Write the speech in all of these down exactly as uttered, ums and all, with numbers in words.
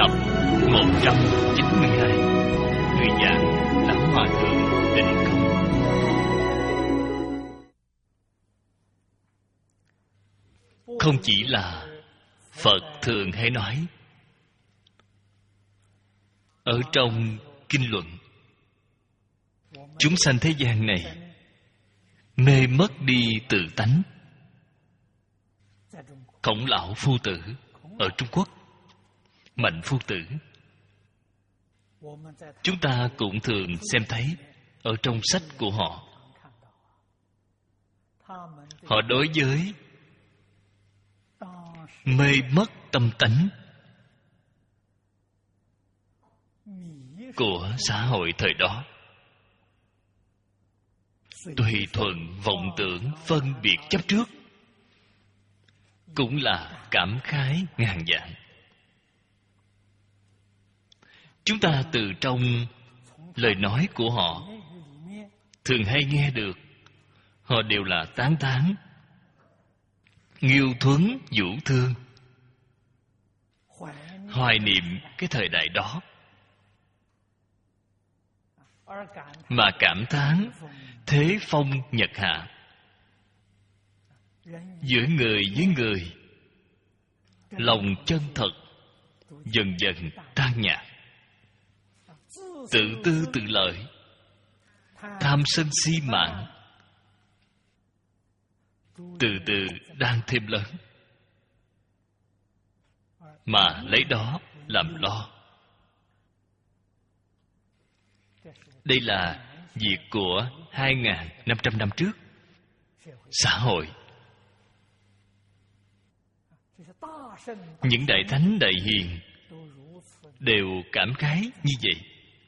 Tập một trăm chín mươi hai. Người giảng Lão Hòa Thượng Định Công. Không chỉ là Phật thường hay nói, ở trong kinh luận, chúng sanh thế gian này mê mất đi tự tánh. Khổng lão phu tử ở Trung Quốc, Mạnh phu tử, chúng ta cũng thường xem thấy ở trong sách của họ. Họ đối với mê mất tâm tánh của xã hội thời đó, tùy thuận vọng tưởng phân biệt chấp trước, cũng là cảm khái ngàn vạn. Chúng ta từ trong lời nói của họ thường hay nghe được, họ đều là tán thán, nghiêu thuấn vũ thương, hoài niệm cái thời đại đó, mà cảm thán thế phong nhật hạ, giữa người với người lòng chân thật dần dần tan nhạt, tự tư tự lợi, tham sân si mạng từ từ đang thêm lớn, mà lấy đó làm lo. Đây là việc của hai nghìn năm trăm năm trước. Xã hội, những đại thánh đại hiền đều cảm khái như vậy.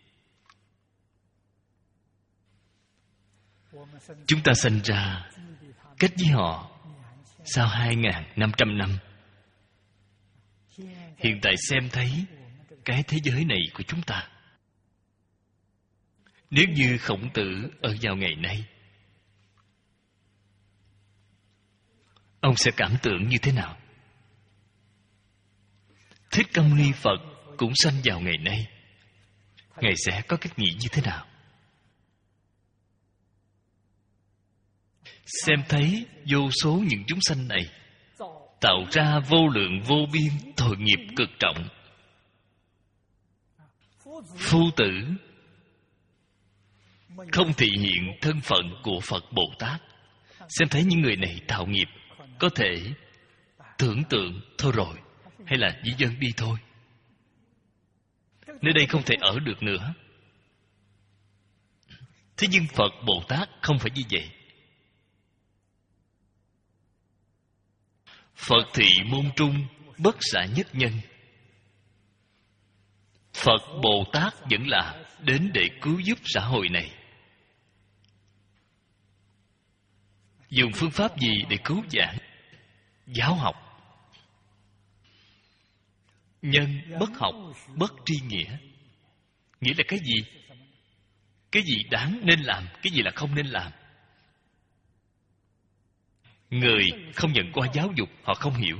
Chúng ta sinh ra cách với họ sau hai nghìn năm trăm năm. Hiện tại xem thấy cái thế giới này của chúng ta, nếu như Khổng Tử ở vào ngày nay, ông sẽ cảm tưởng như thế nào? Thích Ca Mâu Ni Phật cũng sanh vào ngày nay, Ngài sẽ có cách nghĩ như thế nào? Xem thấy vô số những chúng sanh này tạo ra vô lượng vô biên tội nghiệp cực trọng. Phu tử không thị hiện thân phận của Phật Bồ Tát. Xem thấy những người này tạo nghiệp, có thể tưởng tượng thôi rồi, hay là dĩ dân đi thôi, nơi đây không thể ở được nữa. Thế nhưng Phật Bồ Tát không phải như vậy. Phật thị môn trung bất xả nhất nhân. Phật Bồ Tát vẫn là đến để cứu giúp xã hội này. Dùng phương pháp gì để cứu giảng? Giáo học. Nhân bất học, bất tri nghĩa. Nghĩa là cái gì? Cái gì đáng nên làm, cái gì là không nên làm. Người không nhận qua giáo dục, họ không hiểu.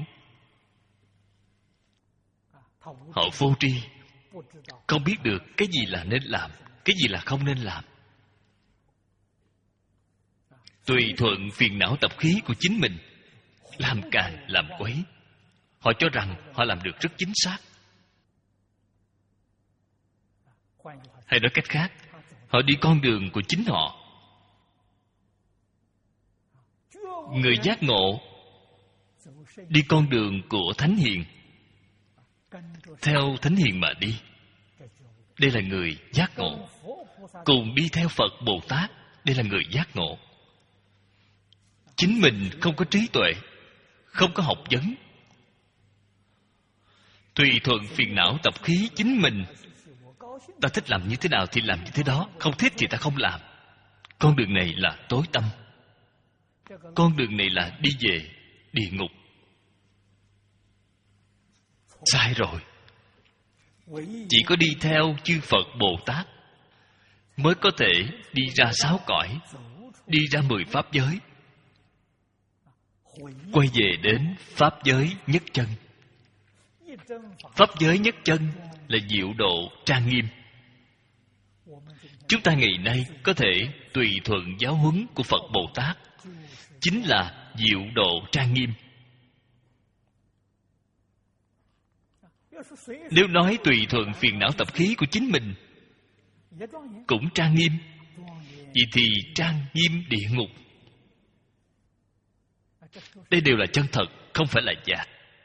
Họ vô tri, không biết được cái gì là nên làm, cái gì là không nên làm. Tùy thuận phiền não tập khí của chính mình, làm càn làm quấy. Họ cho rằng họ làm được rất chính xác. Hay nói cách khác, họ đi con đường của chính họ. Người giác ngộ đi con đường của Thánh Hiền, theo Thánh Hiền mà đi. Đây là người giác ngộ. Cùng đi theo Phật Bồ Tát, đây là người giác ngộ. Chính mình không có trí tuệ, không có học vấn, tùy thuận phiền não tập khí chính mình. Ta thích làm như thế nào thì làm như thế đó, không thích thì ta không làm. Con đường này là tối tăm. Con đường này là đi về địa ngục. Sai rồi. Chỉ có đi theo chư Phật Bồ Tát mới có thể đi ra sáu cõi, đi ra mười pháp giới, quay về đến pháp giới nhất chân. Pháp giới nhất chân là diệu độ trang nghiêm. Chúng ta ngày nay có thể tùy thuận giáo huấn của Phật Bồ Tát, chính là diệu độ trang nghiêm. Nếu nói tùy thuận phiền não tập khí của chính mình cũng trang nghiêm, vậy thì trang nghiêm địa ngục. Đây đều là chân thật, không phải là giả.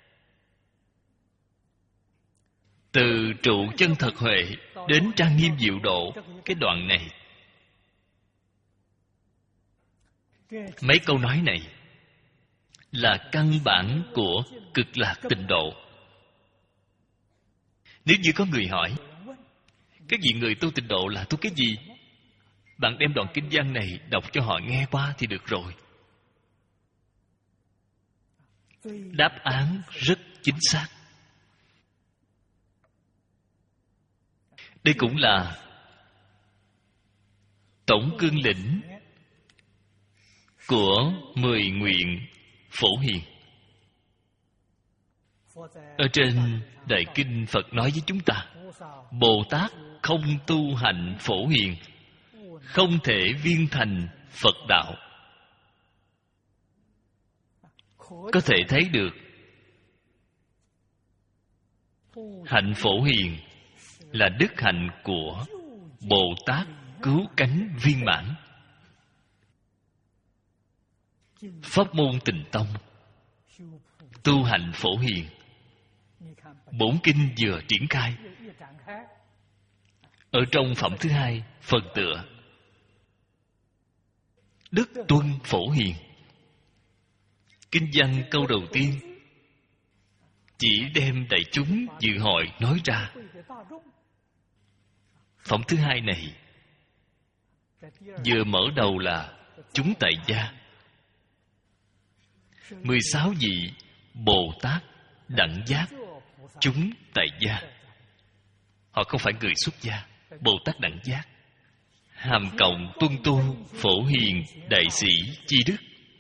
Từ trụ chân thật huệ đến trang nghiêm diệu độ, cái đoạn này, mấy câu nói này là căn bản của cực lạc tịnh độ. Nếu như có người hỏi, các vị người tu tịnh độ là tu cái gì? Bạn đem đoạn kinh văn này đọc cho họ nghe qua thì được rồi. Đáp án rất chính xác. Đây cũng là tổng cương lĩnh của mười nguyện phổ hiền. Ở trên Đại Kinh Phật nói với chúng ta, Bồ Tát không tu hạnh phổ hiền, không thể viên thành Phật đạo. Có thể thấy được hạnh phổ hiền là đức hạnh của Bồ Tát cứu cánh viên mãn. Pháp môn Tịnh Tông tu hạnh phổ hiền, bổn kinh vừa triển khai. Ở trong phẩm thứ hai, phần tựa đức tuân phổ hiền, kinh văn câu đầu tiên chỉ đem đại chúng dự hội nói ra. Phẩm thứ hai này vừa mở đầu là chúng tại gia, mười sáu vị Bồ Tát đẳng giác chúng tại gia. Họ không phải người xuất gia. Bồ Tát đẳng giác hàm cộng tuân tu phổ hiền đại sĩ chi đức.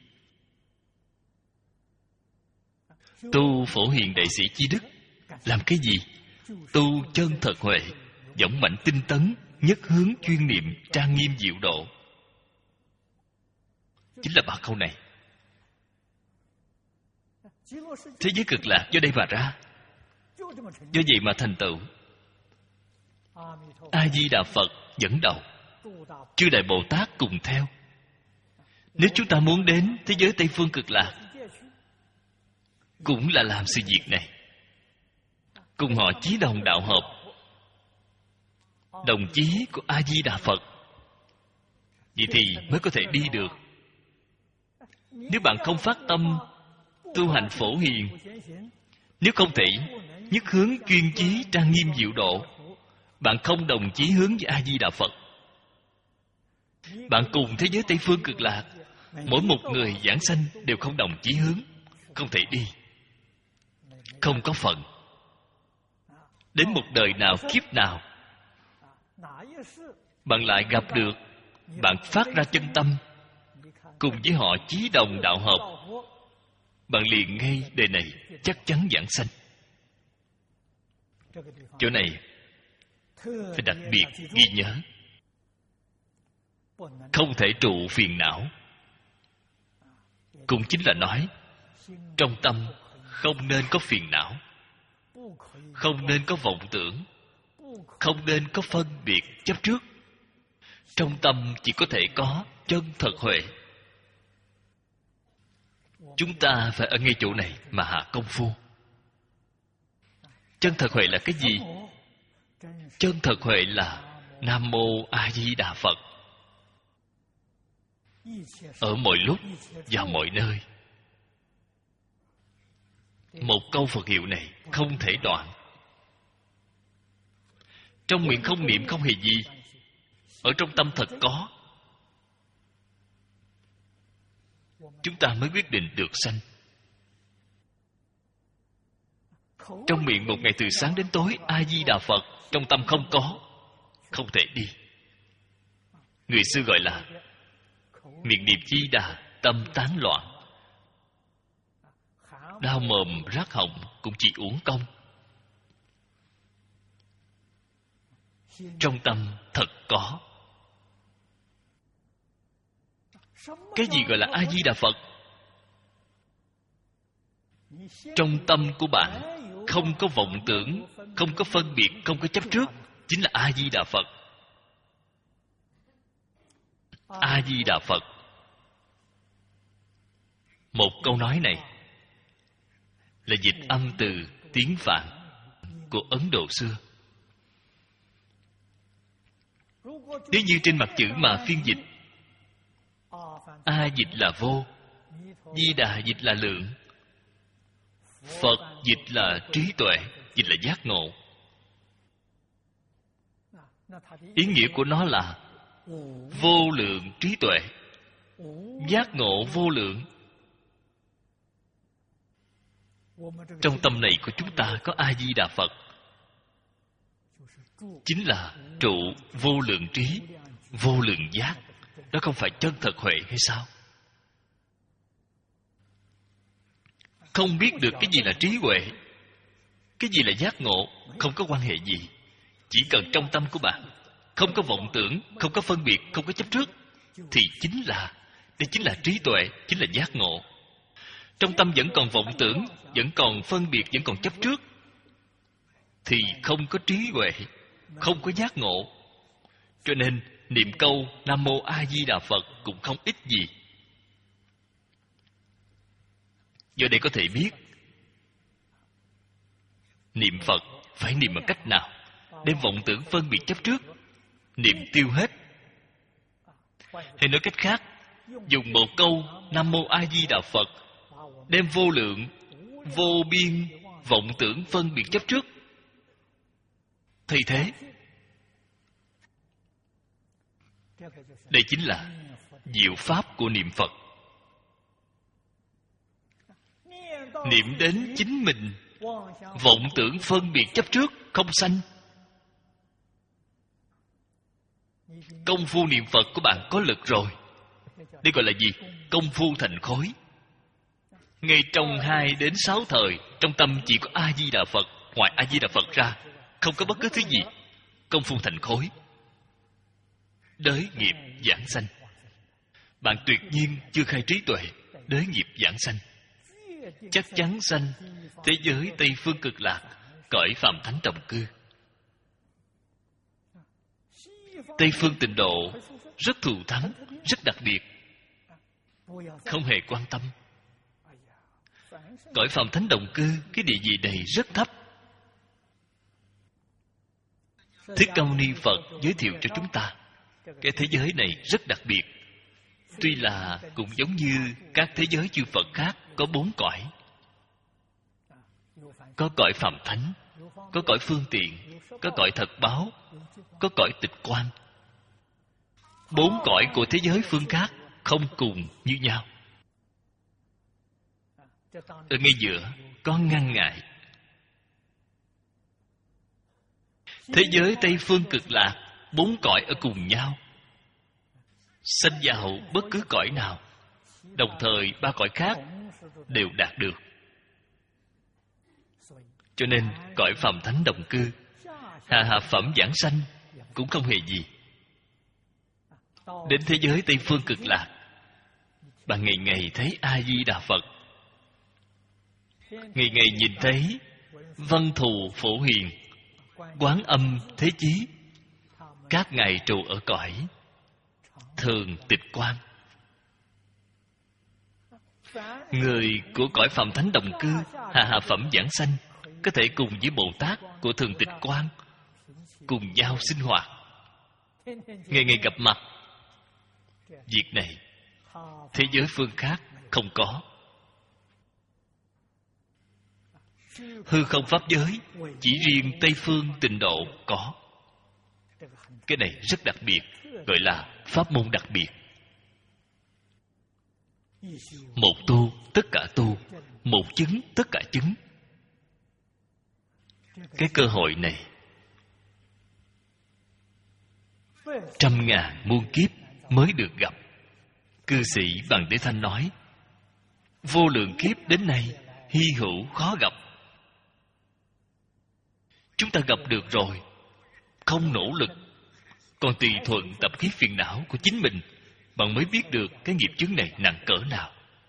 Tu phổ hiền đại sĩ chi đức làm cái gì? Tu chân thật huệ, dũng mạnh tinh tấn, nhất hướng chuyên niệm, trang nghiêm diệu độ. Chính là ba câu này. Thế giới cực lạc do đây mà ra, do vậy mà thành tựu. A Di Đà Phật dẫn đầu, chư đại Bồ Tát cùng theo. Nếu chúng ta muốn đến thế giới Tây Phương cực lạc, cũng là làm sự việc này, cùng họ chí đồng đạo hợp, đồng chí của A Di Đà Phật, vậy thì mới có thể đi được. Nếu bạn không phát tâm tu hành phổ hiền, nếu không thể nhất hướng chuyên chí trang nghiêm diệu độ, bạn không đồng chí hướng với A Di Đà Phật, bạn cùng thế giới Tây Phương cực lạc, mỗi một người giảng sanh đều không đồng chí hướng, không thể đi, không có phận. Đến một đời nào kiếp nào bạn lại gặp được, bạn phát ra chân tâm, cùng với họ chí đồng đạo hợp, bạn liền ngay đời này chắc chắn giảng sanh. Chỗ này phải đặc biệt ghi nhớ. Không thể trụ phiền não, cũng chính là nói trong tâm không nên có phiền não, không nên có vọng tưởng, không nên có phân biệt chấp trước. Trong tâm chỉ có thể có chân thật huệ. Chúng ta phải ở ngay chỗ này mà hạ công phu. Chân thật huệ là cái gì? Chân thật huệ là Nam Mô A Di Đà Phật. Ở mọi lúc và mọi nơi, một câu Phật hiệu này không thể đoạn. Trong miệng không niệm không hề gì, ở trong tâm thật có, chúng ta mới quyết định được sanh. Trong miệng một ngày từ sáng đến tối A Di Đà Phật, trong tâm không có, không thể đi. Người xưa gọi là miệng niệm Di Đà, tâm tán loạn. Đau mồm rát họng cũng chỉ uổng công. trong tâm thật có. Cái gì gọi là A Di Đà Phật? Trong tâm của bạn không có vọng tưởng, không có phân biệt, không có chấp trước, chính là A Di Đà Phật. A Di Đà Phật. Một câu nói này là dịch âm từ tiếng Phạn của Ấn Độ xưa. Nếu như trên mặt chữ mà phiên dịch, A dịch là vô, Di Đà dịch là lượng, Phật dịch là trí tuệ, dịch là giác ngộ. Ý nghĩa của nó là vô lượng trí tuệ, giác ngộ vô lượng. Trong tâm này của chúng ta có A Di Đà Phật, chính là trụ vô lượng trí, vô lượng giác. Đó không phải chân thật huệ hay sao? Không biết được cái gì là trí huệ, cái gì là giác ngộ, không có quan hệ gì. Chỉ cần trong tâm của bạn không có vọng tưởng, không có phân biệt, không có chấp trước, thì chính là, đây chính là trí tuệ, chính là giác ngộ. Trong tâm vẫn còn vọng tưởng, vẫn còn phân biệt, vẫn còn chấp trước, thì không có trí huệ, không có giác ngộ. Cho nên niệm câu Nam Mô A Di Đà Phật cũng không ích gì. Do đây có thể biết niệm Phật phải niệm bằng cách nào, đem vọng tưởng phân biệt chấp trước niệm tiêu hết. Hay nói cách khác, dùng một câu Nam Mô A Di Đà Phật đem vô lượng, vô biên vọng tưởng phân biệt chấp trước thay thế. Đây chính là diệu pháp của niệm Phật. Niệm đến chính mình, vọng tưởng phân biệt chấp trước không sanh. Công phu niệm Phật của bạn có lực rồi. Đây gọi là gì? Công phu thành khối. Ngay trong hai đến sáu thời, trong tâm chỉ có A Di Đà Phật. Ngoài A Di Đà Phật ra không có bất cứ thứ gì. Công phu thành khối, đới nghiệp giảng sanh. Bạn tuyệt nhiên chưa khai trí tuệ, đới nghiệp giảng sanh, chắc chắn sanh thế giới Tây Phương Cực Lạc, cõi Phạm Thánh Đồng Cư. Tây Phương Tịnh Độ rất thù thắng, rất đặc biệt, không hề quan tâm. Cõi Phạm Thánh Đồng Cư, cái địa vị này rất thấp. Thích Ca Mâu Ni Phật giới thiệu cho chúng ta cái thế giới này rất đặc biệt. Tuy là cũng giống như các thế giới chư Phật khác, có bốn cõi. Có cõi Phạm Thánh, có cõi Phương Tiện, có cõi Thật Báo, có cõi Tịch Quan. Bốn cõi của thế giới phương khác không cùng như nhau. Ở ngay giữa có ngăn ngại. Thế giới Tây Phương Cực Lạc, bốn cõi ở cùng nhau, sanh vào bất cứ cõi nào, đồng thời ba cõi khác đều đạt được. Cho nên cõi Phạm Thánh Đồng Cư, hạ hạ phẩm giảng sanh cũng không hề gì. Đến thế giới Tây Phương Cực Lạc, bạn ngày ngày thấy A Di Đà Phật, ngày ngày nhìn thấy Văn Thù Phổ Hiền, Quán Âm Thế Chí, các ngài trụ ở cõi Thường Tịch Quan. Người của cõi Phạm Thánh Đồng Cư, hạ hạ phẩm giảng sanh, có thể cùng với Bồ Tát của Thường Tịch Quan cùng nhau sinh hoạt, ngày ngày gặp mặt. Việc này thế giới phương khác không có. Hư không pháp giới chỉ riêng Tây Phương Tịnh Độ có. Cái này rất đặc biệt, gọi là pháp môn đặc biệt. Một tu tất cả tu, một chứng tất cả chứng. Cái cơ hội này trăm ngàn muôn kiếp mới được gặp. Cư sĩ Bằng Đế Thanh nói, vô lượng kiếp đến nay hy hữu khó gặp. Chúng ta gặp được rồi, không nỗ lực, còn tùy thuận tập khí phiền não của chính mình, bạn mới biết được cái nghiệp chướng này nặng cỡ nào.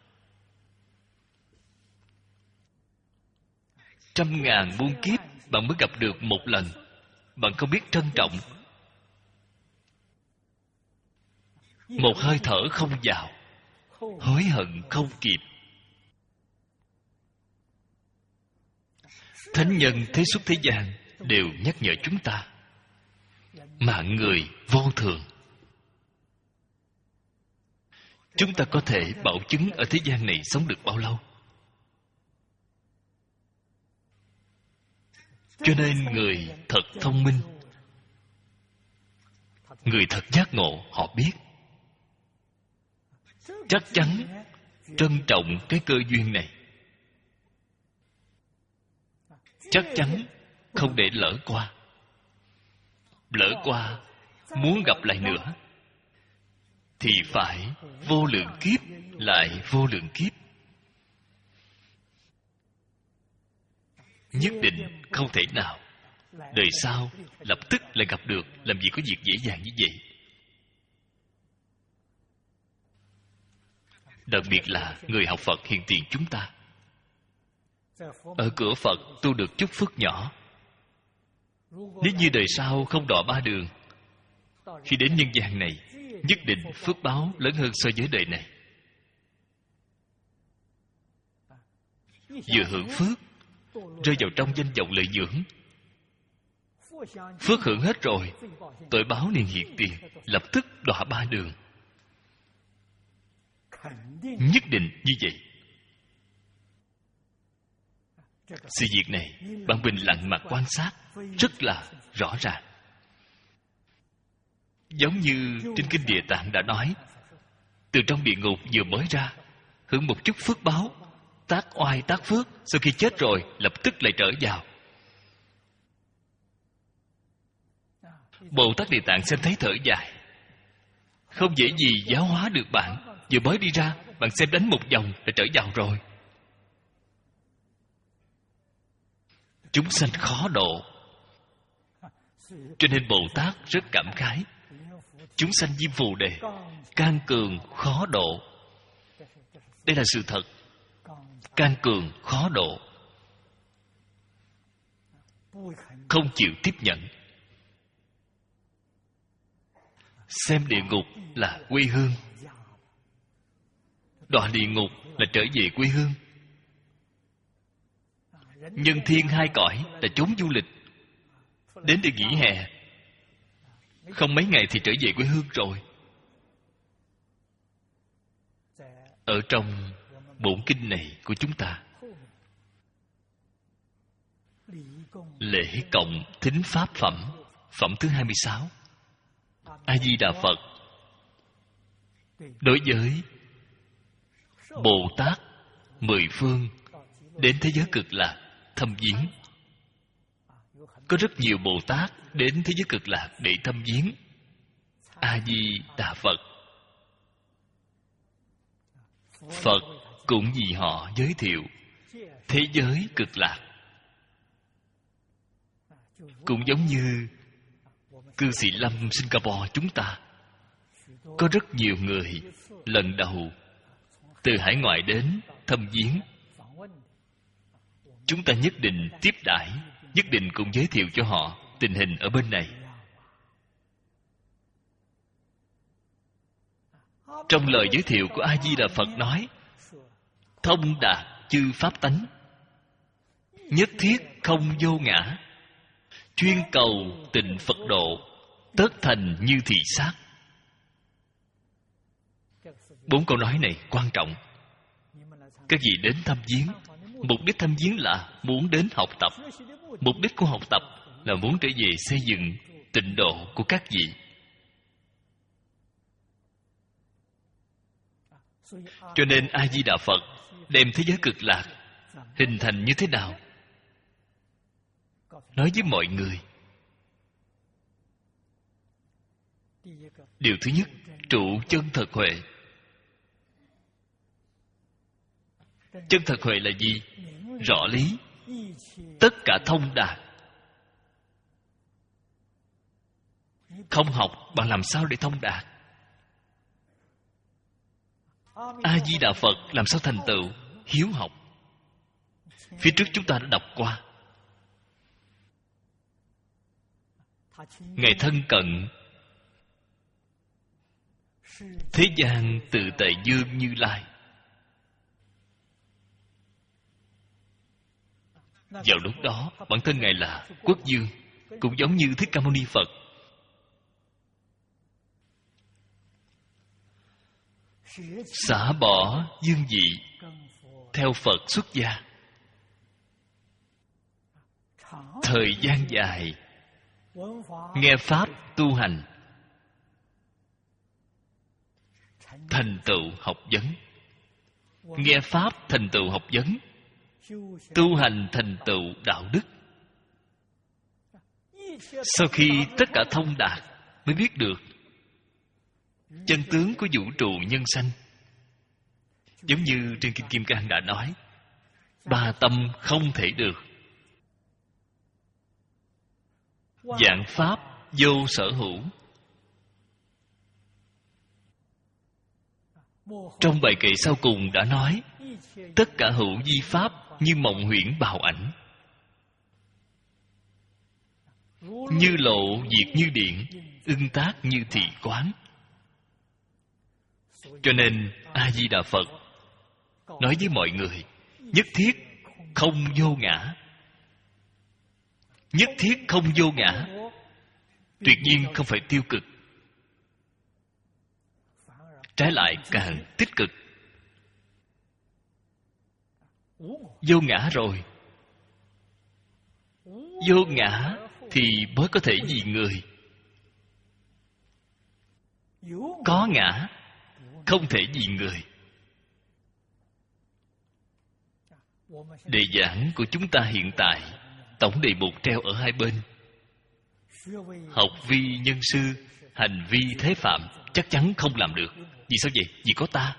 Trăm ngàn muôn kiếp bạn mới gặp được một lần, bạn không biết trân trọng. Một hơi thở không vào, hối hận không kịp. Thánh nhân thế xuất thế gian đều nhắc nhở chúng ta, mạng người vô thường. Chúng ta có thể bảo chứng ở thế gian này sống được bao lâu? Cho nên người thật thông minh, người thật giác ngộ, họ biết chắc chắn trân trọng cái cơ duyên này, chắc chắn không để lỡ qua. Lỡ qua, muốn gặp lại nữa thì phải vô lượng kiếp lại vô lượng kiếp. Nhất định không thể nào đời sau lập tức lại gặp được. Làm gì có việc dễ dàng như vậy. Đặc biệt là người học Phật hiện tiền chúng ta, ở cửa Phật tu được chút phước nhỏ, nếu như đời sau không đọa ba đường, khi đến nhân gian này nhất định phước báo lớn hơn so với đời này. Vừa hưởng phước, rơi vào trong danh vọng lợi dưỡng, phước hưởng hết rồi, tội báo liền hiện tiền, lập tức đọa ba đường. Nhất định như vậy. Sự việc này bạn bình lặng mà quan sát rất là rõ ràng. Giống như trên kinh Địa Tạng đã nói, từ trong địa ngục vừa mới ra, hưởng một chút phước báo, tác oai tác phước, sau khi chết rồi lập tức lại trở vào. Bồ Tát Địa Tạng xem thấy thở dài, không dễ gì giáo hóa được bạn. Vừa mới đi ra, bạn xem đánh một vòng đã trở vào rồi. Chúng sanh khó độ, cho nên Bồ Tát rất cảm khái. Chúng sanh Diêm Phù Đề can cường khó độ. Đây là sự thật. Can cường khó độ, không chịu tiếp nhận. Xem địa ngục là quê hương, đọa địa ngục là trở về quê hương. Nhân thiên hai cõi là chốn du lịch, đến để nghỉ hè, không mấy ngày thì trở về quê hương rồi. Ở trong bổn kinh này của chúng ta, lễ cộng thính pháp phẩm, phẩm thứ hai mươi sáu, A Di Đà Phật đối với Bồ Tát mười phương đến thế giới Cực Lạc thăm viếng. Có rất nhiều Bồ Tát đến thế giới Cực Lạc để thăm viếng A Di Đà Phật. Phật cũng vì họ giới thiệu thế giới Cực Lạc. Cũng giống như cư sĩ Lâm Singapore chúng ta, có rất nhiều người lần đầu từ hải ngoại đến thăm viếng. Chúng ta nhất định tiếp đãi, nhất định cũng giới thiệu cho họ tình hình ở bên này. Trong lời giới thiệu của A Di Đà Phật nói, thông đạt chư pháp tánh, nhất thiết không vô ngã, chuyên cầu tịnh Phật độ, tất thành như thị sát. Bốn câu nói này quan trọng. Các vị đến thăm viếng, mục đích thăm viếng là muốn đến học tập. Mục đích của học tập là muốn trở về xây dựng tịnh độ của các vị. Cho nên A Di Đà Phật đem thế giới Cực Lạc hình thành như thế nào, nói với mọi người. Điều thứ nhất, trụ chân thật huệ. Chân thật huệ là gì? Rõ lý, tất cả thông đạt. Không học, bạn làm sao để thông đạt? A-di-đà Phật làm sao thành tựu? Hiếu học. Phía trước chúng ta đã đọc qua. Ngài thân cận thế gian từ Tề Dương Như Lai. Vào lúc đó, bản thân Ngài là quốc vương, cũng giống như Thích Ca Mâu Ni Phật. Xả bỏ dương vị, theo Phật xuất gia. Thời gian dài nghe Pháp tu hành, thành tựu học vấn. Nghe Pháp thành tựu học vấn, tu hành thành tựu đạo đức. Sau khi tất cả thông đạt mới biết được chân tướng của vũ trụ nhân sanh. Giống như trên Kinh Kim Cang đã nói, ba tâm không thể được. Vạn pháp vô sở hữu. Trong bài kệ sau cùng đã nói, tất cả hữu vi pháp như mộng huyễn bào ảnh, như lộ diệt như điện, ưng tác như thị quán. Cho nên A-di-đà Phật nói với mọi người, nhất thiết không vô ngã. Nhất thiết không vô ngã, tuyệt nhiên không phải tiêu cực, trái lại càng tích cực. Vô ngã rồi, vô ngã thì mới có thể vì người. Có ngã không thể vì người. Đề giảng của chúng ta hiện tại, tổng đề mục treo ở hai bên. Học vi nhân sư, hành vi thế phạm, chắc chắn không làm được. Vì sao vậy? Vì có ta.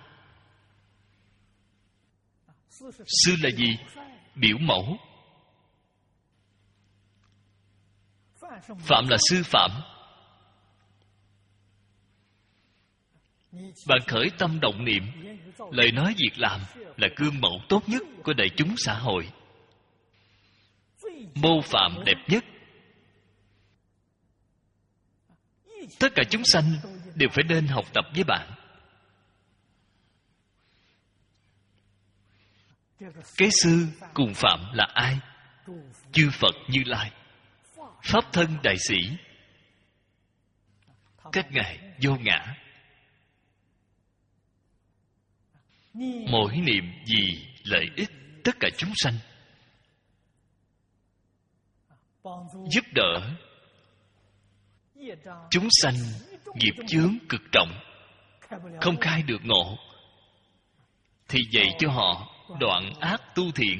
Sư là gì? Biểu mẫu. Phạm là sư phạm. Bạn khởi tâm động niệm, lời nói việc làm là gương mẫu tốt nhất của đại chúng xã hội, mô phạm đẹp nhất. Tất cả chúng sanh đều phải nên học tập với bạn. Cái sư cùng phạm là ai? Chư Phật Như Lai, Pháp thân đại sĩ. Các ngài vô ngã. Mỗi niệm vì lợi ích tất cả chúng sanh, giúp đỡ chúng sanh nghiệp chướng cực trọng, không khai được ngộ, thì dạy cho họ đoạn ác tu thiện.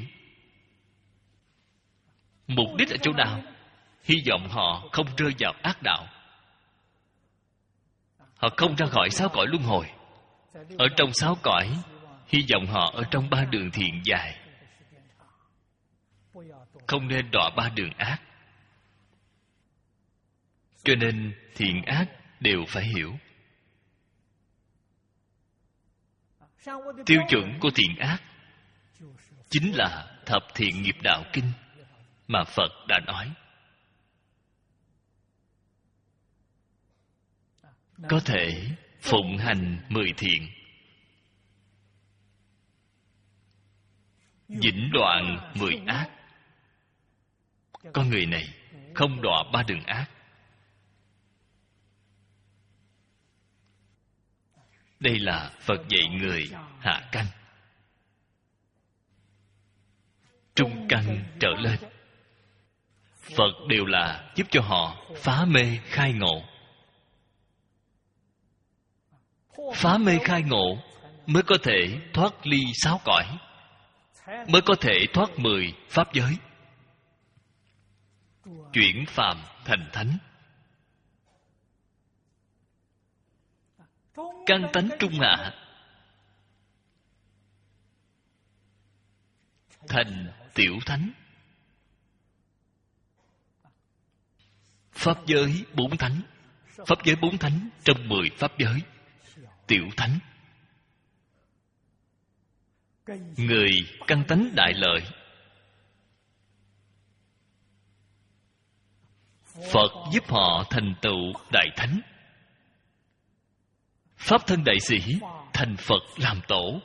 Mục đích ở chỗ nào? Hy vọng họ không rơi vào ác đạo, họ không ra khỏi sáu cõi luân hồi. Ở trong sáu cõi, hy vọng họ ở trong ba đường thiện dài, không nên đọa ba đường ác. Cho nên thiện ác đều phải hiểu. Tiêu chuẩn của thiện ác chính là Thập Thiện Nghiệp Đạo Kinh mà Phật đã nói. Có thể phụng hành mười thiện, vĩnh đoạn mười ác. Con người này không đọa ba đường ác. Đây là Phật dạy người hạ căn. Trung căn trở lên, Phật đều là giúp cho họ phá mê khai ngộ. Phá mê khai ngộ mới có thể thoát ly sáu cõi, mới có thể thoát mười pháp giới, chuyển phàm thành thánh. Căn tánh trung hạ thành tiểu thánh. Pháp giới bốn thánh, Pháp giới bốn thánh trong mười pháp giới, tiểu thánh. Người căn tánh đại lợi, Phật giúp họ thành tựu đại thánh. Pháp thân đại sĩ thành Phật làm tổ,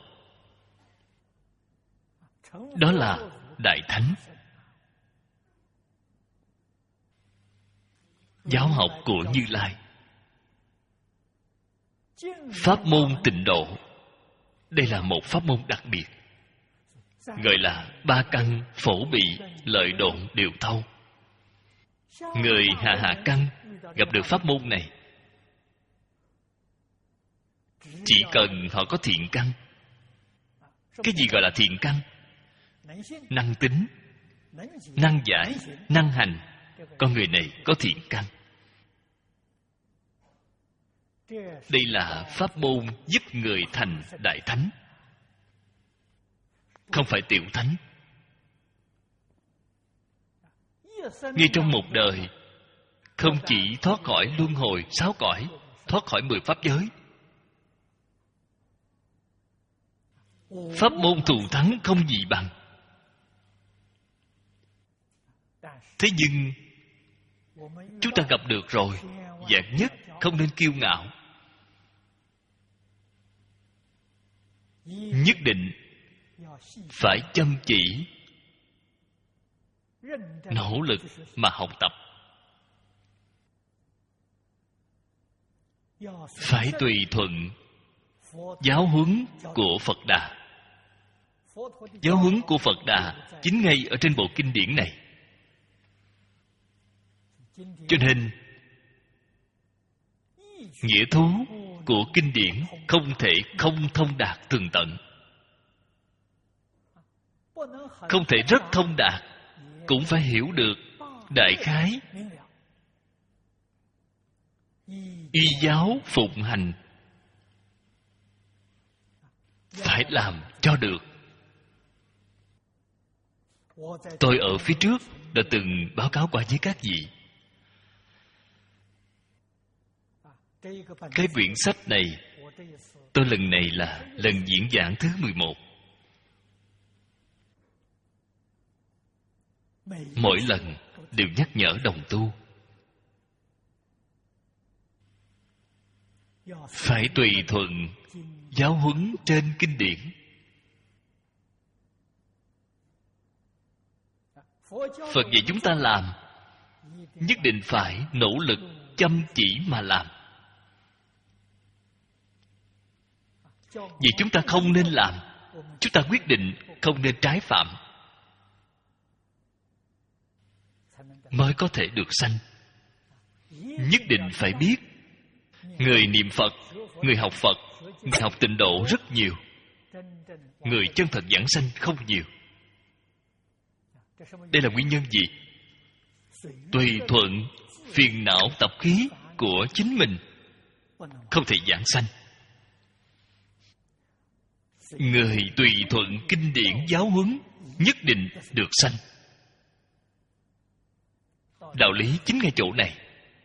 đó là đại thánh. Giáo học của Như Lai, pháp môn tịnh độ, đây là một pháp môn đặc biệt, gọi là ba căn phổ bị lợi độn đều thâu. Người hạ hạ căn gặp được pháp môn này, chỉ cần họ có thiện căn. Cái gì gọi là thiện căn? Năng tính, năng giải, năng hành. Con người này có thiện căn. Đây là pháp môn giúp người thành đại thánh, không phải tiểu thánh. Ngay trong một đời, không chỉ thoát khỏi luân hồi sáu cõi, thoát khỏi mười pháp giới, pháp môn thù thắng không gì bằng. Thế nhưng chúng ta gặp được rồi, vạn nhất không nên kiêu ngạo, nhất định phải chăm chỉ nỗ lực mà học tập. Phải tùy thuận giáo huấn của Phật Đà. Giáo huấn của Phật Đà chính ngay ở trên bộ kinh điển này. Cho nên nghĩa thú của kinh điển không thể không thông đạt tường tận, không thể rất thông đạt, cũng phải hiểu được đại khái. Y giáo phụng hành, phải làm cho được. Tôi ở phía trước đã từng báo cáo qua với các vị, cái quyển sách này, tôi lần này là lần diễn giảng thứ mười một. Mỗi lần đều nhắc nhở đồng tu phải tùy thuận giáo huấn trên kinh điển. Phật dạy chúng ta làm, nhất định phải nỗ lực chăm chỉ mà làm. Vì chúng ta không nên làm, chúng ta quyết định không nên trái phạm, mới có thể được sanh. Nhất định phải biết, người niệm Phật, người học Phật, người học tịnh độ rất nhiều, người chân thật giảng sanh không nhiều. Đây là nguyên nhân gì? Tùy thuận phiền não tập khí của chính mình, không thể giảng sanh. Người tùy thuận kinh điển giáo huấn, nhất định được sanh. Đạo lý chính ngay chỗ này.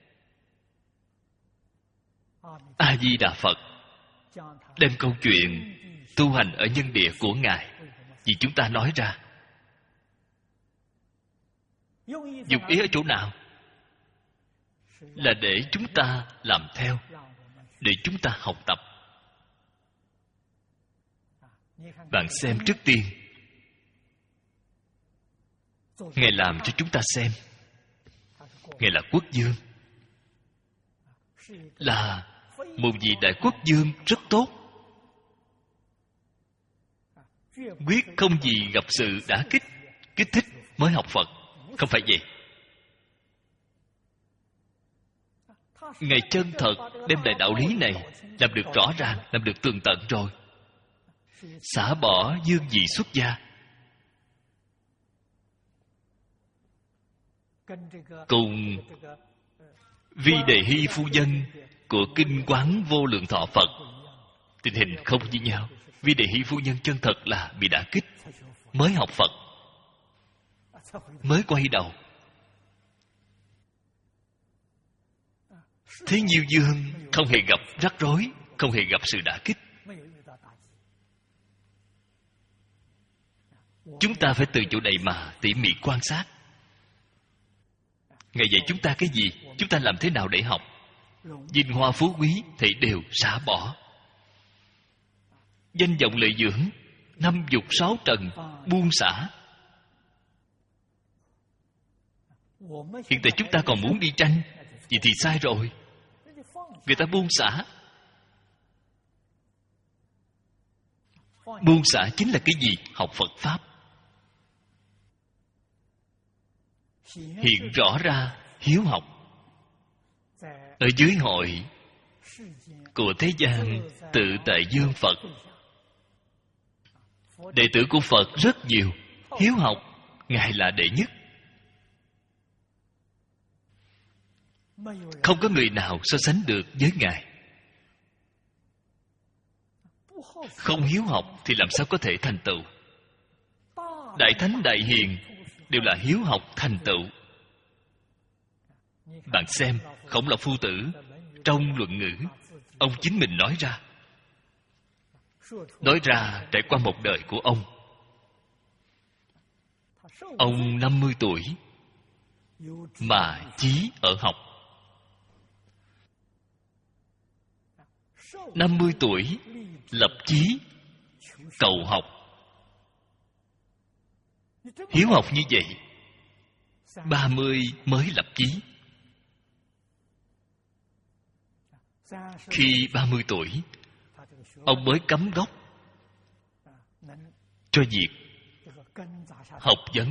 A Di Đà Phật đem câu chuyện tu hành ở nhân địa của Ngài vì chúng ta nói ra. Dụng ý ở chỗ nào? Là để chúng ta làm theo, để chúng ta học tập. Bạn xem trước tiên, Ngài làm cho chúng ta xem. Ngài là quốc vương, là một vị đại quốc vương rất tốt, quyết không gì gặp sự đả kích, kích thích mới học Phật. Không phải vậy. Ngài chân thật đem đại đạo lý này làm được rõ ràng, làm được tường tận rồi, xả bỏ dương vị xuất gia, cùng Vi Đề Hy phu nhân của kinh Quán Vô Lượng Thọ Phật tình hình không như nhau. Vi Đề Hy phu nhân chân thật là bị đả kích, mới học Phật, mới quay đầu. Thế Nhiêu Dương không hề gặp rắc rối, không hề gặp sự đả kích. Chúng ta phải từ chỗ này mà tỉ mỉ quan sát. Ngài dạy chúng ta cái gì? Chúng ta làm thế nào để học? Vinh hoa phú quý thì đều xả bỏ. Danh vọng lợi dưỡng, năm dục sáu trần buông xả. Hiện tại chúng ta còn muốn đi tranh, vậy thì sai rồi. Người ta buông xả. Buông xả chính là cái gì? Học Phật Pháp. Hiện rõ ra hiếu học. Ở dưới hội của thế gian tự tại dương Phật, đệ tử của Phật rất nhiều. Hiếu học, Ngài là đệ nhất. Không có người nào so sánh được với Ngài. Không hiếu học thì làm sao có thể thành tựu? Đại Thánh Đại Hiền đều là hiếu học thành tựu. Bạn xem, Khổng Lão Phu Tử trong luận ngữ, ông chính mình nói ra. Nói ra trải qua một đời của ông. Ông năm mươi tuổi mà chí ở học. năm mươi tuổi lập chí cầu học. Hiếu học như vậy, ba mươi mới lập chí. Khi ba mươi tuổi, ông mới cắm gốc cho việc học vấn.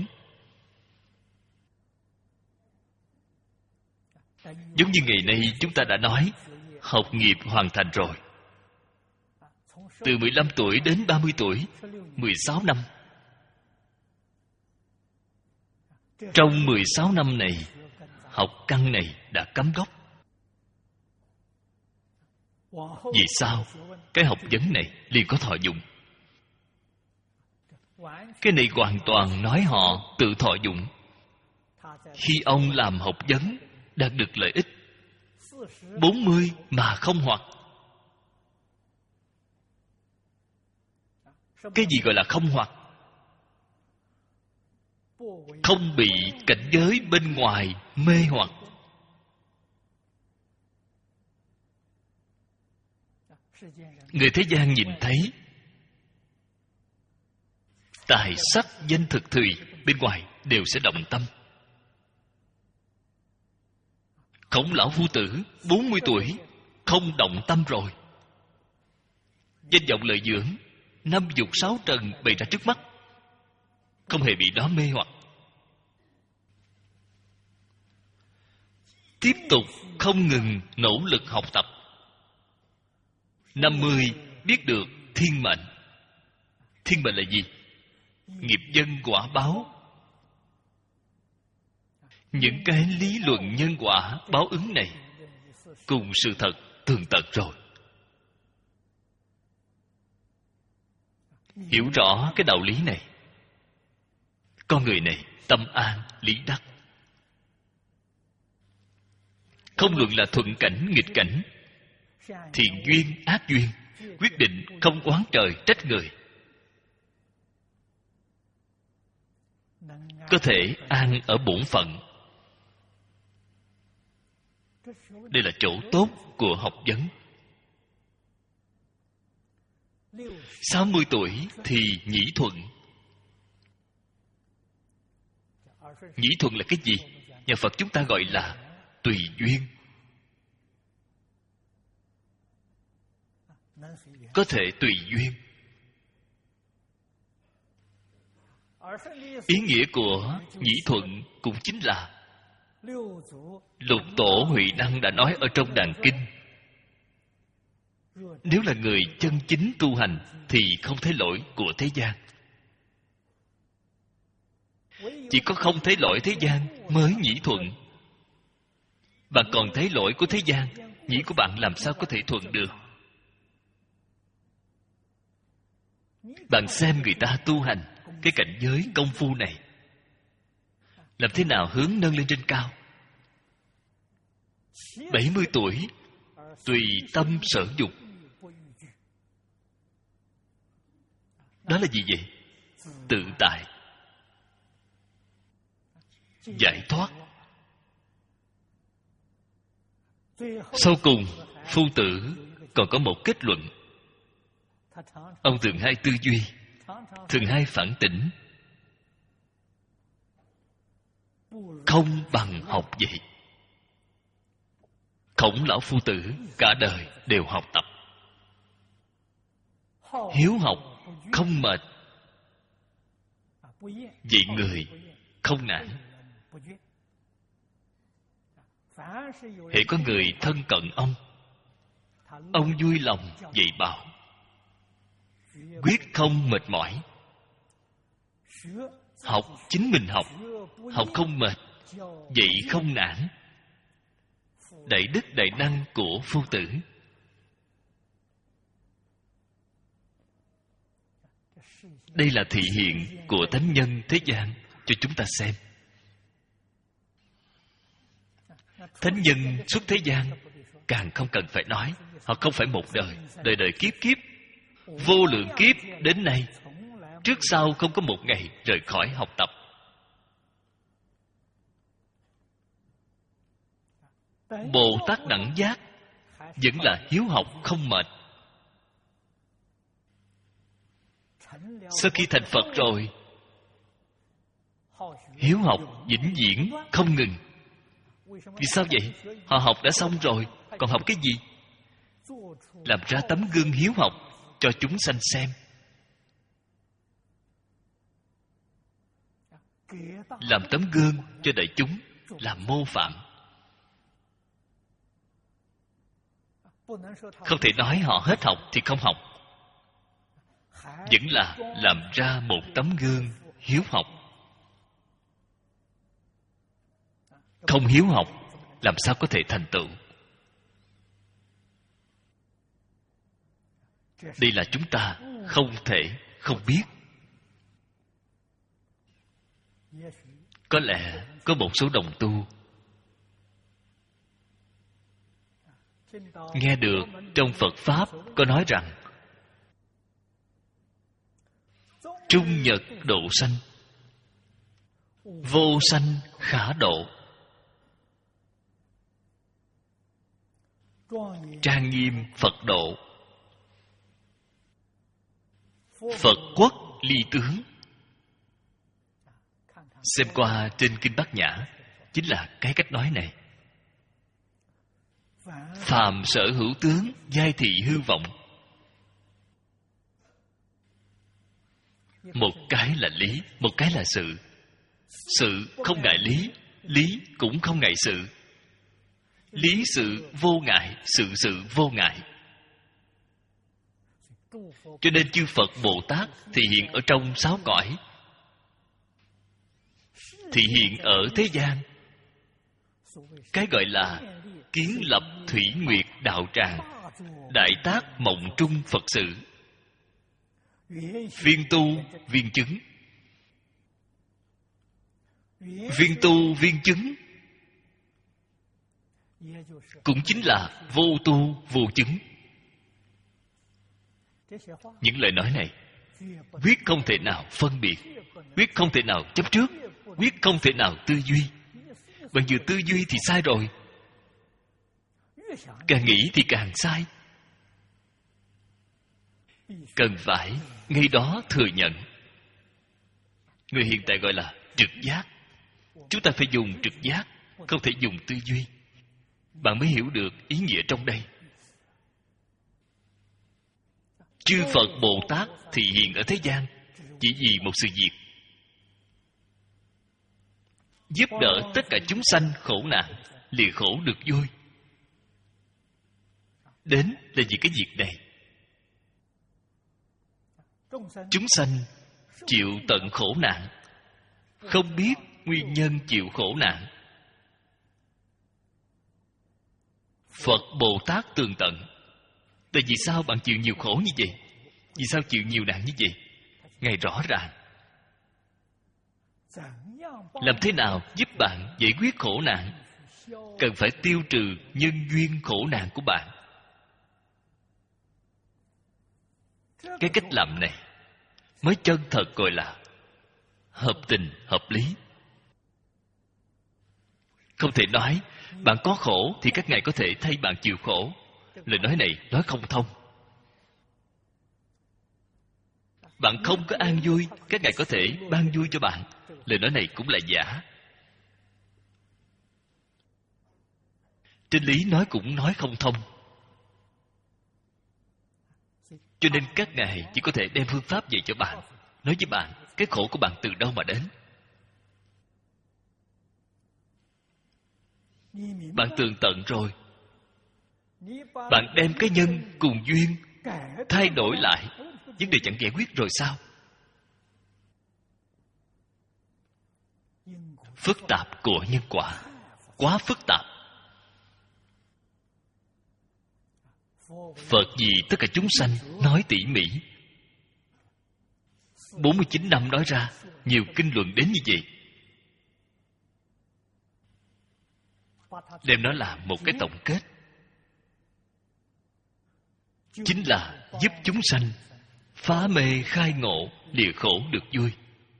Giống như ngày nay chúng ta đã nói, học nghiệp hoàn thành rồi. Từ mười lăm tuổi đến ba mươi tuổi, mười sáu năm. Trong mười sáu năm này, học căn này đã cắm gốc. Vì sao? Cái học vấn này liền có thọ dụng. Cái này hoàn toàn nói họ tự thọ dụng. Khi ông làm học vấn, đạt được lợi ích. Bốn mươi mà không hoặc. Cái gì gọi là không hoặc? Không bị cảnh giới bên ngoài mê hoặc. Người thế gian nhìn thấy tài sắc danh thực thùy bên ngoài đều sẽ động tâm. Khổng Lão Phu Tử bốn mươi tuổi không động tâm rồi. Danh vọng lợi dưỡng, năm dục sáu trần bày ra trước mắt, không hề bị đó mê hoặc. Tiếp tục không ngừng nỗ lực học tập. Năm mươi biết được thiên mệnh. Thiên mệnh là gì? Nghiệp nhân quả báo. Những cái lý luận nhân quả báo ứng này cùng sự thật tường tận rồi. Hiểu rõ cái đạo lý này, con người này tâm an lý đắc. Không luận là thuận cảnh nghịch cảnh, thiện duyên ác duyên, quyết định không oán trời trách người. Có thể an ở bổn phận. Đây là chỗ tốt của học vấn. Sáu mươi tuổi thì nhĩ thuận. Nhĩ thuận là cái gì? Nhà Phật chúng ta gọi là tùy duyên. Có thể tùy duyên. Ý nghĩa của nhĩ thuận cũng chính là Lục Tổ Huệ Năng đã nói ở trong Đàn Kinh. Nếu là người chân chính tu hành thì không thấy lỗi của thế gian. Chỉ có không thấy lỗi thế gian mới nhĩ thuận. Bạn còn thấy lỗi của thế gian, nhĩ của bạn làm sao có thể thuận được? Bạn xem người ta tu hành cái cảnh giới công phu này, làm thế nào hướng nâng lên trên cao? bảy mươi tuổi tùy tâm sở dục. Đó là gì vậy? Tự tại, giải thoát. Sau cùng, Phu Tử còn có một kết luận. Ông thường hay tư duy, thường hay phản tỉnh. Không bằng học vậy. Khổng lão Phu Tử cả đời đều học tập. Hiếu học không mệt, vậy người không nản. Hễ có người thân cận ông, ông vui lòng dạy bảo, quyết không mệt mỏi. Học chính mình học, học không mệt, vậy không nản. Đại đức đại năng của Phu Tử. Đây là thị hiện của thánh nhân thế gian cho chúng ta xem. Thánh nhân xuất thế gian càng không cần phải nói. Họ không phải một đời, đời đời kiếp kiếp, vô lượng kiếp đến nay, trước sau không có một ngày rời khỏi học tập. Bồ Tát Đẳng Giác vẫn là hiếu học không mệt. Sau khi thành Phật rồi, hiếu học vĩnh viễn không ngừng. Vì sao vậy? Họ học đã xong rồi, còn học cái gì? Làm ra tấm gương hiếu học cho chúng sanh xem. Làm tấm gương cho đại chúng, làm mô phạm. Không thể nói họ hết học thì không học. Vẫn là làm ra một tấm gương hiếu học. Không hiếu học, làm sao có thể thành tựu? Đây là chúng ta không thể không biết. Có lẽ có một số đồng tu nghe được trong Phật Pháp có nói rằng trung nhật độ sanh, vô sanh khả độ. Trang nghiêm Phật độ, Phật quốc ly tướng. Xem qua trên Kinh Bát Nhã chính là cái cách nói này. Phàm sở hữu tướng, giai thị hư vọng. Một cái là lý, một cái là sự. Sự không ngại lý, lý cũng không ngại sự. Lý sự vô ngại, sự sự vô ngại. Cho nên chư Phật Bồ Tát thì hiện ở trong sáu cõi, thì hiện ở thế gian. Cái gọi là kiến lập thủy nguyệt đạo tràng, đại tác mộng trung Phật sự, viên tu viên chứng. Viên tu viên chứng cũng chính là vô tu vô chứng. Những lời nói này quyết không thể nào phân biệt, quyết không thể nào chấp trước, quyết không thể nào tư duy. Bạn vừa tư duy thì sai rồi, càng nghĩ thì càng sai. Cần phải ngay đó thừa nhận. Người hiện tại gọi là trực giác. Chúng ta phải dùng trực giác, không thể dùng tư duy. Bạn mới hiểu được ý nghĩa trong đây. Chư Phật Bồ Tát thì hiện ở thế gian chỉ vì một sự việc: giúp đỡ tất cả chúng sanh khổ nạn, lìa khổ được vui. Đến là vì cái việc này. Chúng sanh chịu tận khổ nạn, không biết nguyên nhân chịu khổ nạn. Phật Bồ Tát tường tận. Tại vì sao bạn chịu nhiều khổ như vậy? Vì sao chịu nhiều nạn như vậy? Ngài rõ ràng. Làm thế nào giúp bạn giải quyết khổ nạn? cần phải tiêu trừ nhân duyên khổ nạn của bạn. Cái cách làm này mới chân thật gọi là hợp tình, hợp lý. Không thể nói bạn có khổ thì các ngài có thể thay bạn chịu khổ. Lời nói này nói không thông. Bạn không có an vui, các ngài có thể ban vui cho bạn. Lời nói này cũng là giả. Trên lý nói cũng nói không thông. Cho nên các ngài chỉ có thể đem phương pháp dạy cho bạn, nói với bạn cái khổ của bạn từ đâu mà đến. Bạn tường tận rồi, bạn đem cái nhân cùng duyên thay đổi lại, vấn đề chẳng giải quyết rồi sao? Phức tạp của nhân quả, quá phức tạp. Phật vì tất cả chúng sanh nói tỉ mỉ. bốn mươi chín năm nói ra, nhiều kinh luận đến như vậy. Đem nó làm một cái tổng kết, chính là giúp chúng sanh phá mê khai ngộ, lìa khổ được vui.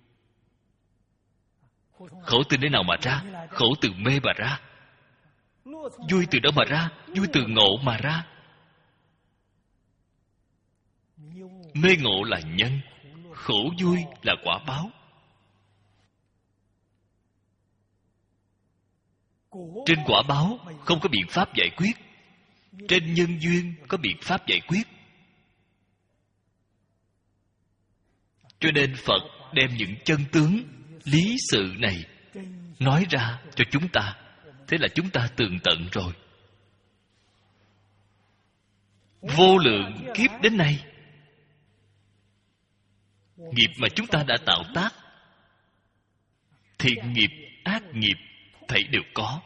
Khổ từ nơi nào mà ra? Khổ từ mê mà ra. Vui từ đâu mà ra? Vui từ ngộ mà ra. Mê ngộ là nhân, khổ vui là quả báo. Trên quả báo không có biện pháp giải quyết, trên nhân duyên có biện pháp giải quyết. Cho nên Phật đem những chân tướng lý sự này nói ra cho chúng ta. Thế là chúng ta tường tận rồi. Vô lượng kiếp đến nay, nghiệp mà chúng ta đã tạo tác, thiện nghiệp, ác nghiệp, thảy đều có.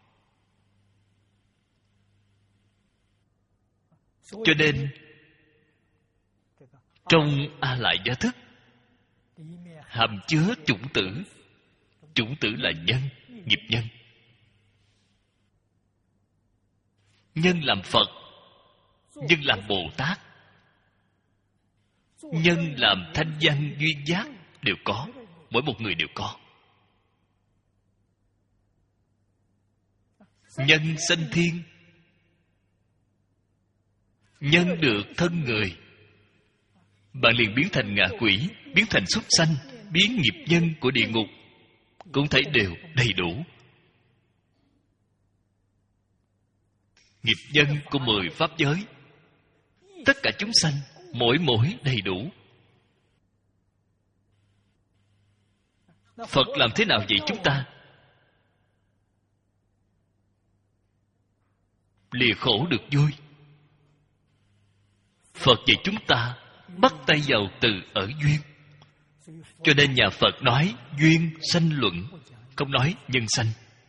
Cho nên trong A Lại Gia Thức hàm chứa chủng tử. Chủng tử là nhân, nghiệp nhân. Nhân làm Phật, nhân làm Bồ Tát, nhân làm thanh văn duyên giác đều có. Mỗi một người đều có. Nhân sanh thiên, nhân được thân người, bạn liền biến thành ngạ quỷ, biến thành súc sanh, biến nghiệp nhân của địa ngục cũng thấy đều đầy đủ. Nghiệp nhân của mười pháp giới, tất cả chúng sanh mỗi mỗi đầy đủ. Phật làm thế nào vậy chúng ta? Lìa khổ được vui. Phật dạy chúng ta bắt tay vào từ ở duyên. Cho nên nhà Phật nói duyên sanh luận, không nói nhân sanh.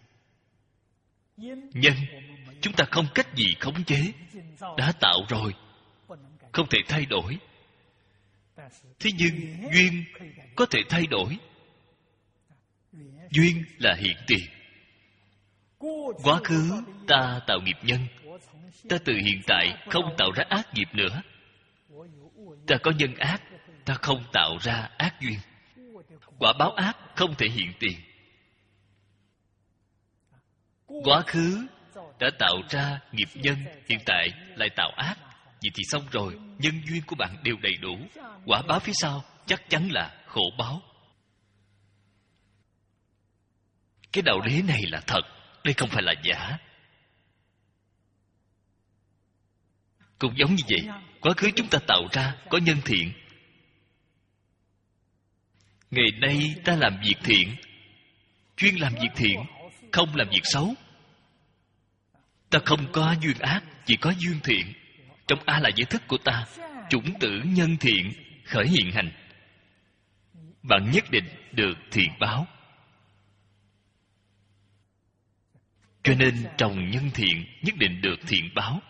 Nhân chúng ta không cách gì khống chế, đã tạo rồi, không thể thay đổi. Thế nhưng duyên có thể thay đổi. Duyên là hiện tiền. Quá khứ ta tạo nghiệp nhân, ta từ hiện tại không tạo ra ác nghiệp nữa. Ta có nhân ác, ta không tạo ra ác duyên. Quả báo ác không thể hiện tiền. Quá khứ đã tạo ra nghiệp nhân, hiện tại lại tạo ác. Vậy thì xong rồi, nhân duyên của bạn đều đầy đủ. Quả báo phía sau chắc chắn là khổ báo. Cái đạo lý này là thật, đây không phải là giả. Cũng giống như vậy, quá khứ chúng ta tạo ra có nhân thiện. Ngày nay ta làm việc thiện, chuyên làm việc thiện, không làm việc xấu. Ta không có duyên ác, chỉ có duyên thiện. Trong A Lại Giải Thức của ta, chủng tử nhân thiện khởi hiện hành. Bạn nhất định được thiện báo. Cho nên trồng nhân thiện nhất định được thiện báo.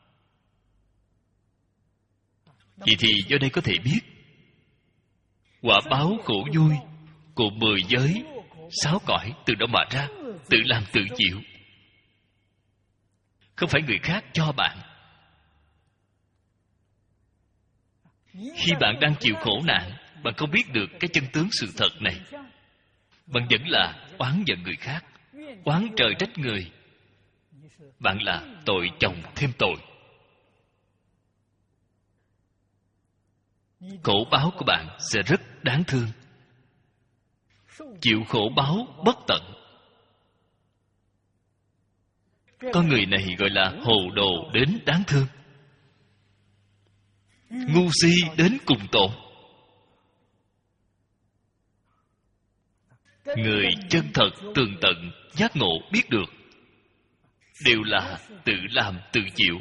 Vậy thì do đây có thể biết quả báo khổ vui của mười giới, sáu cõi từ đâu mà ra? Tự làm tự chịu. không phải người khác cho bạn. Khi bạn đang chịu khổ nạn, bạn không biết được cái chân tướng sự thật này, bạn vẫn là oán giận người khác, oán trời trách người. Bạn là tội chồng thêm tội. Khổ báo của bạn sẽ rất đáng thương. Chịu khổ báo bất tận. Con người này gọi là hồ đồ đến đáng thương, ngu si đến cùng tột. Người chân thật tường tận giác ngộ biết được đều là tự làm tự chịu.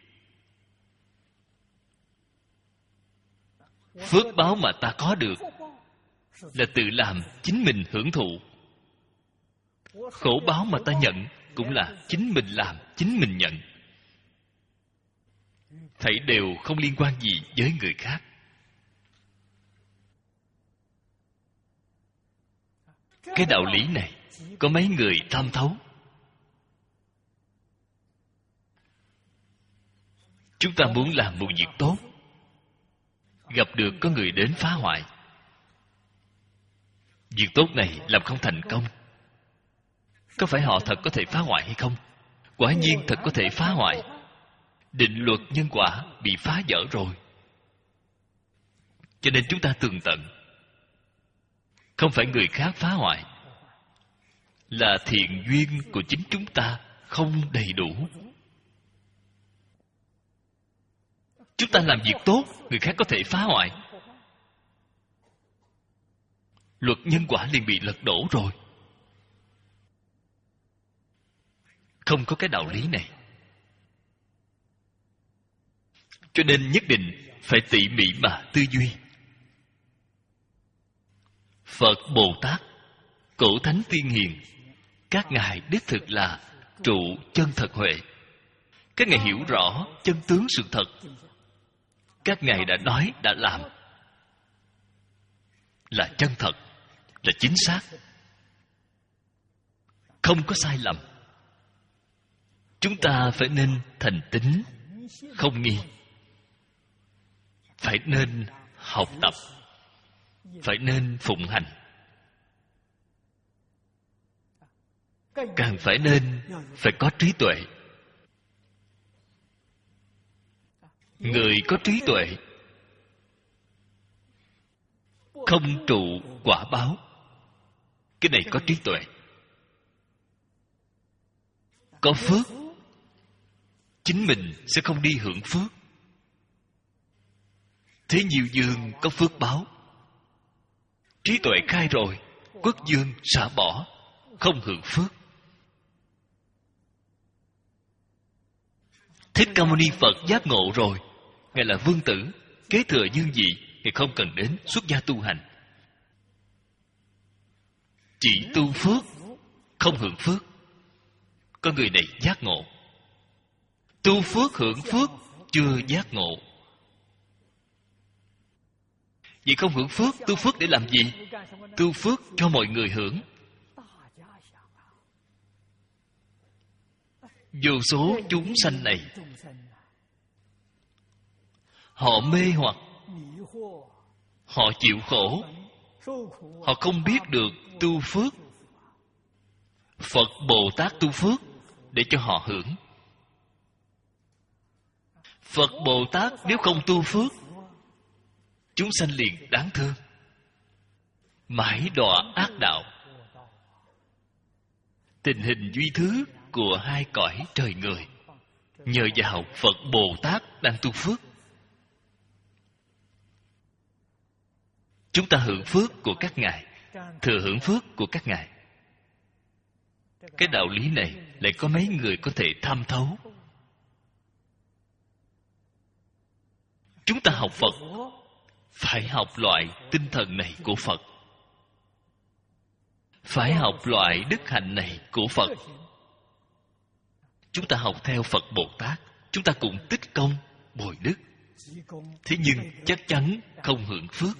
Phước báo mà ta có được là tự làm chính mình hưởng thụ. Khổ báo mà ta nhận cũng là chính mình làm, chính mình nhận. Thảy đều không liên quan gì với người khác. Cái đạo lý này có mấy người tham thấu. Chúng ta muốn làm một việc tốt, gặp được có người đến phá hoại. Việc tốt này làm không thành công, có phải họ thật có thể phá hoại hay không? Quả nhiên thật có thể phá hoại. Định luật nhân quả bị phá vỡ rồi. Cho nên chúng ta tường tận. Không phải người khác phá hoại, là thiện duyên của chính chúng ta không đầy đủ. Chúng ta làm việc tốt, người khác có thể phá hoại, luật nhân quả liền bị lật đổ rồi. Không có cái đạo lý này. Cho nên nhất định phải tỉ mỉ mà tư duy. Phật, Bồ Tát, Cổ Thánh Tiên Hiền, các ngài đích thực là trụ chân thật huệ. Các ngài hiểu rõ chân tướng sự thật. Các ngài đã nói, đã làm, là chân thật, là chính xác, không có sai lầm. Chúng ta phải nên thành tín, không nghi. Phải nên học tập, phải nên phụng hành. Càng phải nên phải có trí tuệ. Người có trí tuệ không trụ quả báo. Cái này có trí tuệ. Có phước, chính mình sẽ không đi hưởng phước. Thế nhiều dương có phước báo. Trí tuệ khai rồi, quốc dương xả bỏ, không hưởng phước. Thích Ca Mâu Ni Phật giác ngộ rồi, ngài là vương tử, kế thừa dương vị, ngài không cần đến xuất gia tu hành. Chỉ tu phước, không hưởng phước. Con người này giác ngộ. Tu phước hưởng phước, chưa giác ngộ. Vì không hưởng phước, tu phước để làm gì? Tu phước cho mọi người hưởng. Vô số chúng sanh này, họ mê hoặc, họ chịu khổ, họ không biết được tu phước. Phật Bồ Tát tu phước để cho họ hưởng. Phật Bồ Tát nếu không tu phước, chúng sanh liền đáng thương, mãi đọa ác đạo. Tình hình duy thứ của hai cõi trời người nhờ vào Phật Bồ Tát đang tu phước. Chúng ta hưởng phước của các ngài, thừa hưởng phước của các ngài. Cái đạo lý này lại có mấy người có thể tham thấu. Chúng ta học Phật phải học loại tinh thần này của Phật, phải học loại đức hạnh này của Phật. Chúng ta học theo Phật Bồ Tát, chúng ta cũng tích công bồi đức. Thế nhưng chắc chắn không hưởng phước.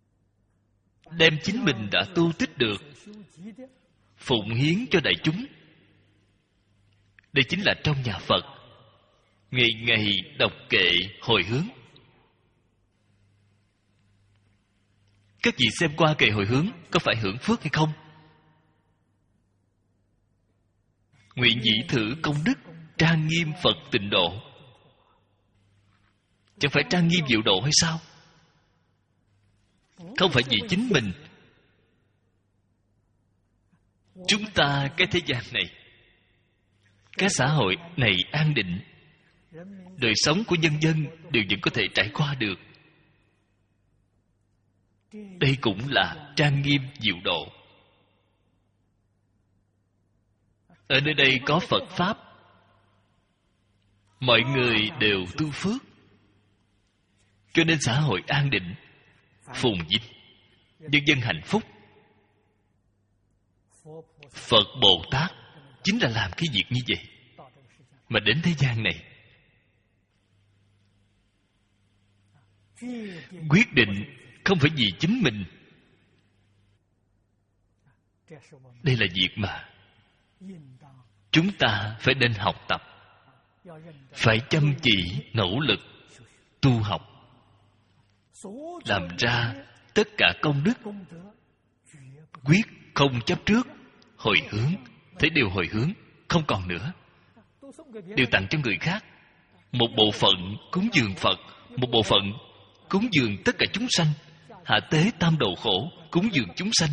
Đem chính mình đã tu tích được phụng hiến cho đại chúng, Đây chính là trong nhà Phật, ngày ngày đọc kệ hồi hướng. Các vị xem qua kệ hồi hướng, có phải hưởng phước hay không? Nguyện dĩ thử công đức, trang nghiêm Phật tịnh độ. Chẳng phải trang nghiêm diệu độ hay sao? Không phải vì chính mình. Chúng ta, cái thế gian này, cái xã hội này an định, đời sống của nhân dân đều vẫn có thể trải qua được. Đây cũng là trang nghiêm diệu độ. Ở nơi đây có Phật Pháp, mọi người đều tu phước, cho nên xã hội an định, phồn vinh, nhân dân hạnh phúc. Phật Bồ Tát chính là làm cái việc như vậy mà đến thế gian này. Quyết định không phải vì chính mình. Đây là việc mà chúng ta phải nên học tập, phải chăm chỉ nỗ lực tu học, làm ra tất cả công đức, quyết không chấp trước, hồi hướng, thấy đều hồi hướng, không còn nữa, đều tặng cho người khác. Một bộ phận cúng dường Phật, một bộ phận cúng dường tất cả chúng sanh, hạ tế tam độ khổ, cúng dường chúng sanh.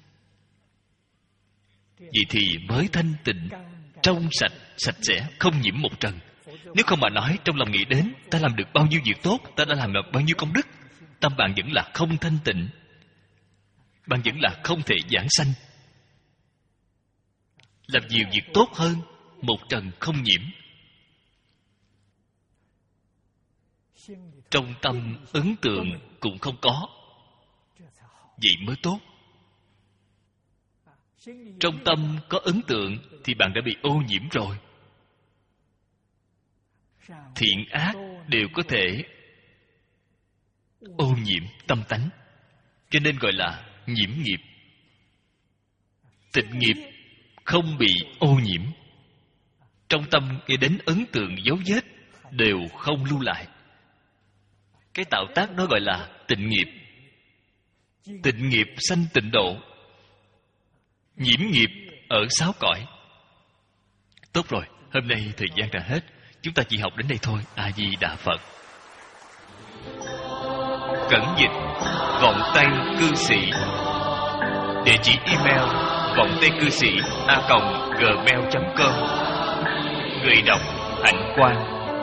Vậy thì mới thanh tịnh, trong sạch, sạch sẽ, không nhiễm một trần. Nếu không mà nói, trong lòng nghĩ đến ta làm được bao nhiêu việc tốt, ta đã làm được bao nhiêu công đức, tâm bạn vẫn là không thanh tịnh, bạn vẫn là không thể giảng sanh. Làm nhiều việc tốt hơn, một trần không nhiễm. Trong tâm ấn tượng cũng không có, vậy mới tốt. Trong tâm có ấn tượng thì bạn đã bị ô nhiễm rồi. Thiện ác đều có thể ô nhiễm tâm tánh, cho nên gọi là nhiễm nghiệp. Tịnh nghiệp không bị ô nhiễm. Trong tâm nghe đến ấn tượng dấu vết đều không lưu lại. Cái tạo tác đó gọi là tịnh nghiệp. Tịnh nghiệp sanh tịnh độ. Nhiễm nghiệp ở sáu cõi. Tốt rồi, hôm nay thời gian đã hết, chúng ta chỉ học đến đây thôi. A Di Đà Phật. Cẩn dịch vọng tay cư sĩ. Địa chỉ email vọng tay cư sĩ a còng gmail chấm com. Người đọc Hạnh Quang.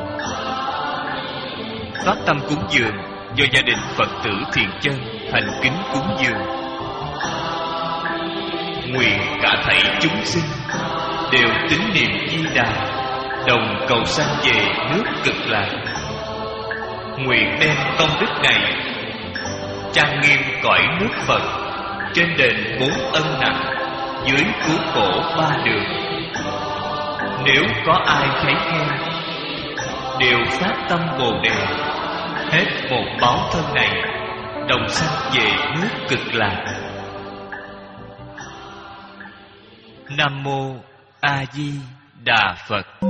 Phát tâm cúng dường do gia đình Phật tử Thiện Chân thành kính cúng dường. Nguyện cả thảy chúng sinh đều tín niệm Di Đà, đồng cầu sanh về nước Cực Lạc. Nguyện đem công đức này trang nghiêm cõi nước Phật, trên đền bốn ân nặng, dưới cứu khổ ba đường. Nếu có ai thấy khen, đều phát tâm Bồ Đề, hết một báo thân này, đồng sanh về nước Cực Lạc. Nam mô A Di Đà Phật.